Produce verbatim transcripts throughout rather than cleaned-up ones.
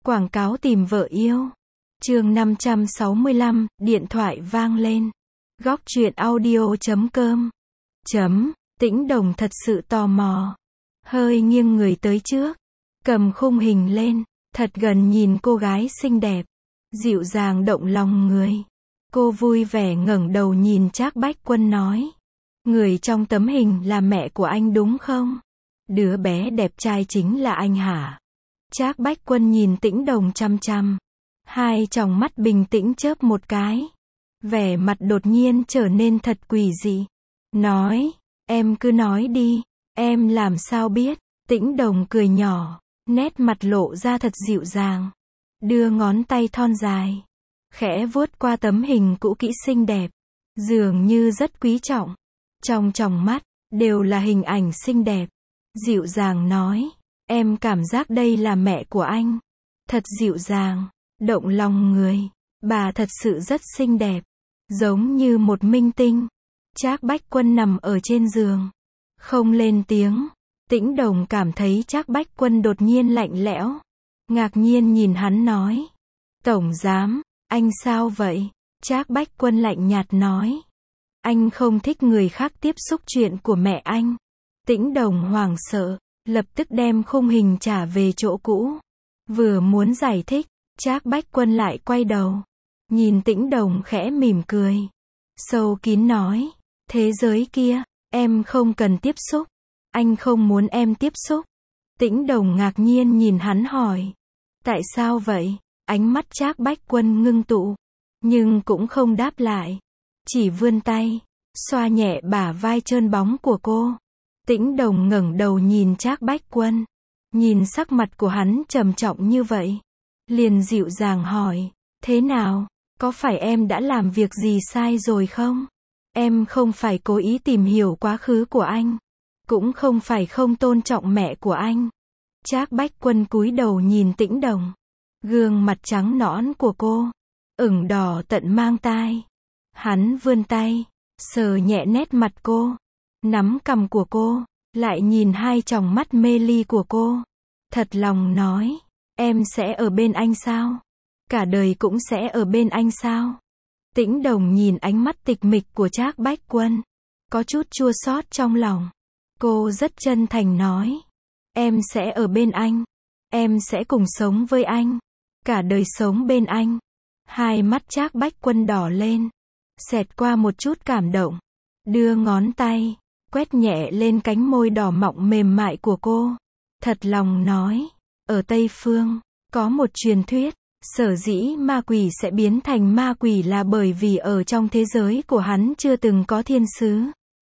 Quảng cáo tìm vợ yêu. Chương năm trăm sáu mươi lăm, điện thoại vang lên. Góc truyện audio chấm com. Chấm, Tĩnh Đồng thật sự tò mò. Hơi nghiêng người tới trước. Cầm khung hình lên. Thật gần nhìn cô gái xinh đẹp. Dịu dàng động lòng người. Cô vui vẻ ngẩng đầu nhìn Trác Bách Quân nói. Người trong tấm hình là mẹ của anh đúng không? Đứa bé đẹp trai chính là anh hả? Trác Bách Quân nhìn Tĩnh Đồng chăm chăm. Hai tròng mắt bình tĩnh chớp một cái. Vẻ mặt đột nhiên trở nên thật quỷ dị. Nói, em cứ nói đi, em làm sao biết? Tĩnh Đồng cười nhỏ, nét mặt lộ ra thật dịu dàng. Đưa ngón tay thon dài, khẽ vuốt qua tấm hình cũ kỹ xinh đẹp. Dường như rất quý trọng. Trong tròng mắt, đều là hình ảnh xinh đẹp. Dịu dàng nói, em cảm giác đây là mẹ của anh. Thật dịu dàng, động lòng người. Bà thật sự rất xinh đẹp. Giống như một minh tinh. Trác Bách Quân nằm ở trên giường. Không lên tiếng. Tĩnh Đồng cảm thấy Trác Bách Quân đột nhiên lạnh lẽo. Ngạc nhiên nhìn hắn nói. Tổng giám, anh sao vậy? Trác Bách Quân lạnh nhạt nói. Anh không thích người khác tiếp xúc chuyện của mẹ anh. Tĩnh Đồng hoảng sợ, lập tức đem khung hình trả về chỗ cũ. Vừa muốn giải thích, Trác Bách Quân lại quay đầu. Nhìn Tĩnh Đồng khẽ mỉm cười. Sâu kín nói, thế giới kia, em không cần tiếp xúc. Anh không muốn em tiếp xúc. Tĩnh Đồng ngạc nhiên nhìn hắn hỏi. Tại sao vậy? Ánh mắt Trác Bách Quân ngưng tụ. Nhưng cũng không đáp lại. Chỉ vươn tay, xoa nhẹ bả vai trơn bóng của cô. Tĩnh Đồng ngẩng đầu nhìn Trác Bách Quân. Nhìn sắc mặt của hắn trầm trọng như vậy. Liền dịu dàng hỏi, thế nào? Có phải em đã làm việc gì sai rồi không? Em không phải cố ý tìm hiểu quá khứ của anh. Cũng không phải không tôn trọng mẹ của anh. Trác Bách Quân cúi đầu nhìn Tĩnh Đồng. Gương mặt trắng nõn của cô, ửng đỏ tận mang tai. Hắn vươn tay, sờ nhẹ nét mặt cô. Nắm cằm của cô, lại nhìn hai tròng mắt mê ly của cô. Thật lòng nói, em sẽ ở bên anh sao? Cả đời cũng sẽ ở bên anh sao? Tĩnh Đồng nhìn ánh mắt tịch mịch của Trác Bách Quân. Có chút chua xót trong lòng. Cô rất chân thành nói. Em sẽ ở bên anh. Em sẽ cùng sống với anh. Cả đời sống bên anh. Hai mắt Trác Bách Quân đỏ lên. Xẹt qua một chút cảm động. Đưa ngón tay, quét nhẹ lên cánh môi đỏ mọng mềm mại của cô. Thật lòng nói, ở Tây Phương, có một truyền thuyết, sở dĩ ma quỷ sẽ biến thành ma quỷ là bởi vì ở trong thế giới của hắn chưa từng có thiên sứ.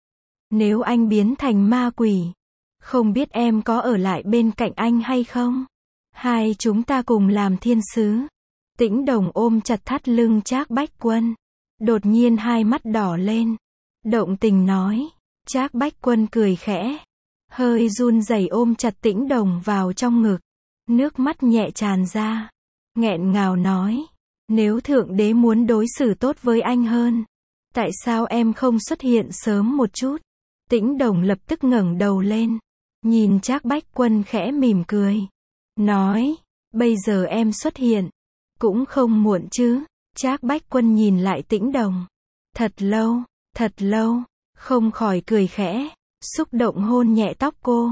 Nếu anh biến thành ma quỷ, không biết em có ở lại bên cạnh anh hay không? Hai chúng ta cùng làm thiên sứ. Tĩnh Đồng ôm chặt thắt lưng Trác Bách Quân. Đột nhiên hai mắt đỏ lên. Động tình nói. Trác Bách Quân cười khẽ. Hơi run rẩy ôm chặt Tĩnh Đồng vào trong ngực. Nước mắt nhẹ tràn ra. Nghẹn ngào nói. Nếu Thượng Đế muốn đối xử tốt với anh hơn, tại sao em không xuất hiện sớm một chút? Tĩnh Đồng lập tức ngẩng đầu lên. Nhìn Trác Bách Quân khẽ mỉm cười. Nói. Bây giờ em xuất hiện. Cũng không muộn chứ. Trác Bách Quân nhìn lại Tĩnh Đồng. Thật lâu, thật lâu. Không khỏi cười khẽ. Xúc động hôn nhẹ tóc cô.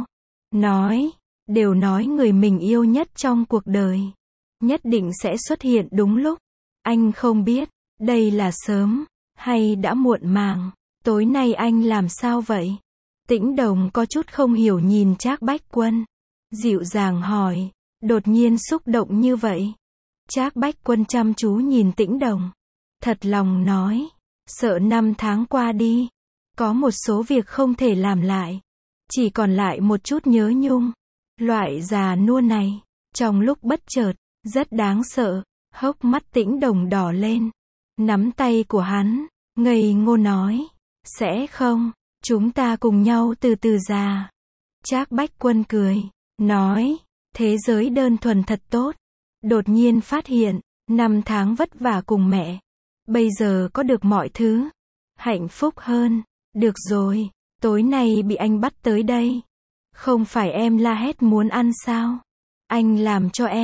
Nói. Đều nói người mình yêu nhất trong cuộc đời nhất định sẽ xuất hiện đúng lúc. Anh không biết, đây là sớm, hay đã muộn màng. Tối nay anh làm sao vậy? Tĩnh Đồng có chút không hiểu nhìn Trác Bách Quân. Dịu dàng hỏi, đột nhiên xúc động như vậy. Trác Bách Quân chăm chú nhìn Tĩnh Đồng. Thật lòng nói, sợ năm tháng qua đi. Có một số việc không thể làm lại. Chỉ còn lại một chút nhớ nhung. Loại già nua này, trong lúc bất chợt, rất đáng sợ. Hốc mắt Tĩnh Đồng đỏ lên. Nắm tay của hắn, ngây ngô nói. Sẽ không, chúng ta cùng nhau từ từ già. Trác Bách Quân cười, nói. Thế giới đơn thuần thật tốt. Đột nhiên phát hiện, năm tháng vất vả cùng mẹ. Bây giờ có được mọi thứ. Hạnh phúc hơn. Được rồi, tối nay bị anh bắt tới đây. Không phải em la hét muốn ăn sao? Anh làm cho em.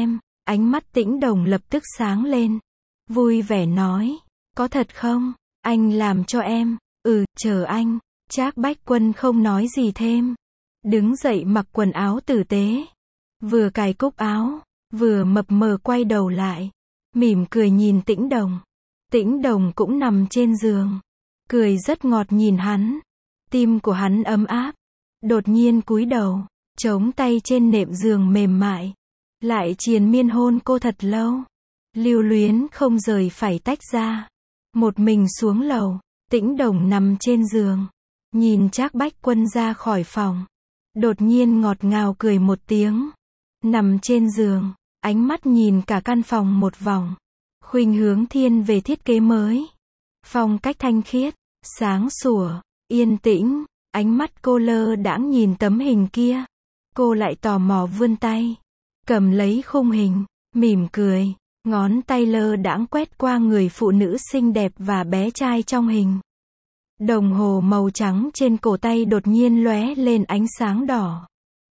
Ánh mắt Tĩnh Đồng lập tức sáng lên. Vui vẻ nói. Có thật không? Anh làm cho em. Ừ, chờ anh. Trác Bách Quân không nói gì thêm. Đứng dậy mặc quần áo tử tế. Vừa cài cúc áo, vừa mập mờ quay đầu lại. Mỉm cười nhìn Tĩnh Đồng. Tĩnh Đồng cũng nằm trên giường. Cười rất ngọt nhìn hắn. Tim của hắn ấm áp. Đột nhiên cúi đầu, chống tay trên nệm giường mềm mại. Lại triền miên hôn cô thật lâu. Lưu luyến không rời phải tách ra. Một mình xuống lầu, Tĩnh Đồng nằm trên giường. Nhìn Trác Bách Quân ra khỏi phòng. Đột nhiên ngọt ngào cười một tiếng. Nằm trên giường, ánh mắt nhìn cả căn phòng một vòng. Khuynh hướng thiên về thiết kế mới. Phong cách thanh khiết, sáng sủa, yên tĩnh. Ánh mắt cô lơ đãng nhìn tấm hình kia. Cô lại tò mò vươn tay. Cầm lấy khung hình, mỉm cười. Ngón tay lơ đãng quét qua người phụ nữ xinh đẹp và bé trai trong hình. Đồng hồ màu trắng trên cổ tay đột nhiên lóe lên ánh sáng đỏ.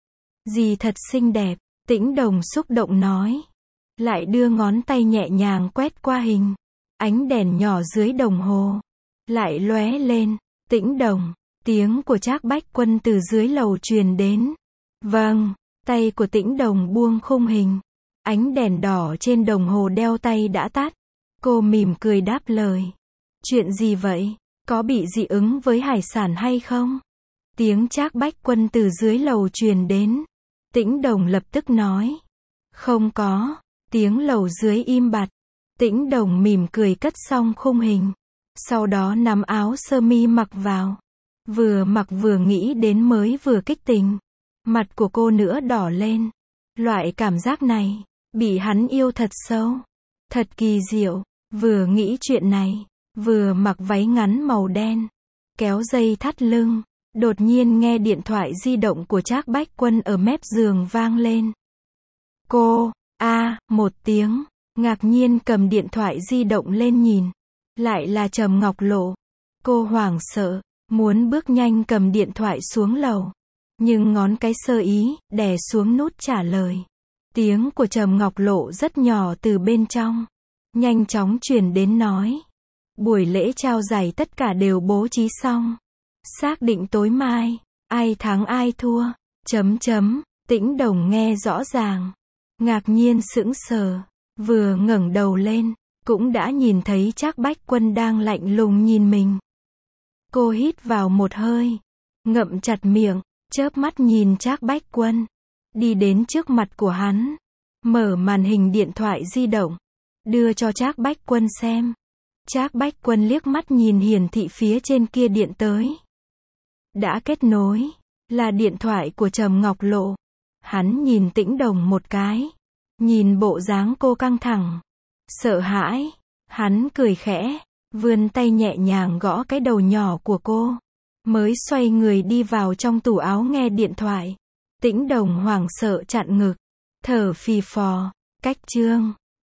Dì thật xinh đẹp, Tĩnh Đồng xúc động nói. Lại đưa ngón tay nhẹ nhàng quét qua hình. Ánh đèn nhỏ dưới đồng hồ. Lại lóe lên. Tĩnh Đồng. Tiếng của Trác Bách Quân từ dưới lầu truyền đến. Vâng. Tay của Tĩnh Đồng buông khung hình. Ánh đèn đỏ trên đồng hồ đeo tay đã tắt. Cô mỉm cười đáp lời. Chuyện gì vậy? Có bị dị ứng với hải sản hay không? Tiếng Trác Bách Quân từ dưới lầu truyền đến. Tĩnh Đồng lập tức nói. Không có. Tiếng lầu dưới im bặt. Tĩnh Đồng mỉm cười cất xong khung hình. Sau đó nắm áo sơ mi mặc vào. Vừa mặc vừa nghĩ đến mới vừa kích tình. Mặt của cô nữa đỏ lên. Loại cảm giác này, bị hắn yêu thật sâu. Thật kỳ diệu. Vừa nghĩ chuyện này, vừa mặc váy ngắn màu đen. Kéo dây thắt lưng. Đột nhiên nghe điện thoại di động của Trác Bách Quân ở mép giường vang lên. Cô, a à, một tiếng, ngạc nhiên cầm điện thoại di động lên nhìn. Lại là Trầm Ngọc Lộ. Cô hoảng sợ, muốn bước nhanh cầm điện thoại xuống lầu. Nhưng ngón cái sơ ý, đè xuống nút trả lời. Tiếng của Trầm Ngọc Lộ rất nhỏ từ bên trong. Nhanh chóng truyền đến nói. Buổi lễ trao giải tất cả đều bố trí xong. Xác định tối mai, ai thắng ai thua, chấm chấm, Tĩnh Đồng nghe rõ ràng. Ngạc nhiên sững sờ, vừa ngẩng đầu lên, cũng đã nhìn thấy Trác Bách Quân đang lạnh lùng nhìn mình. Cô hít vào một hơi, ngậm chặt miệng, chớp mắt nhìn Trác Bách Quân. Đi đến trước mặt của hắn, mở màn hình điện thoại di động, đưa cho Trác Bách Quân xem. Trác Bách Quân liếc mắt nhìn hiển thị phía trên kia điện tới. Đã kết nối, là điện thoại của Trầm Ngọc Lộ. Hắn nhìn Tĩnh Đồng một cái, nhìn bộ dáng cô căng thẳng, sợ hãi, hắn cười khẽ, vươn tay nhẹ nhàng gõ cái đầu nhỏ của cô, mới xoay người đi vào trong tủ áo nghe điện thoại. Tĩnh Đồng hoảng sợ chặn ngực, thở phì phò, cách chương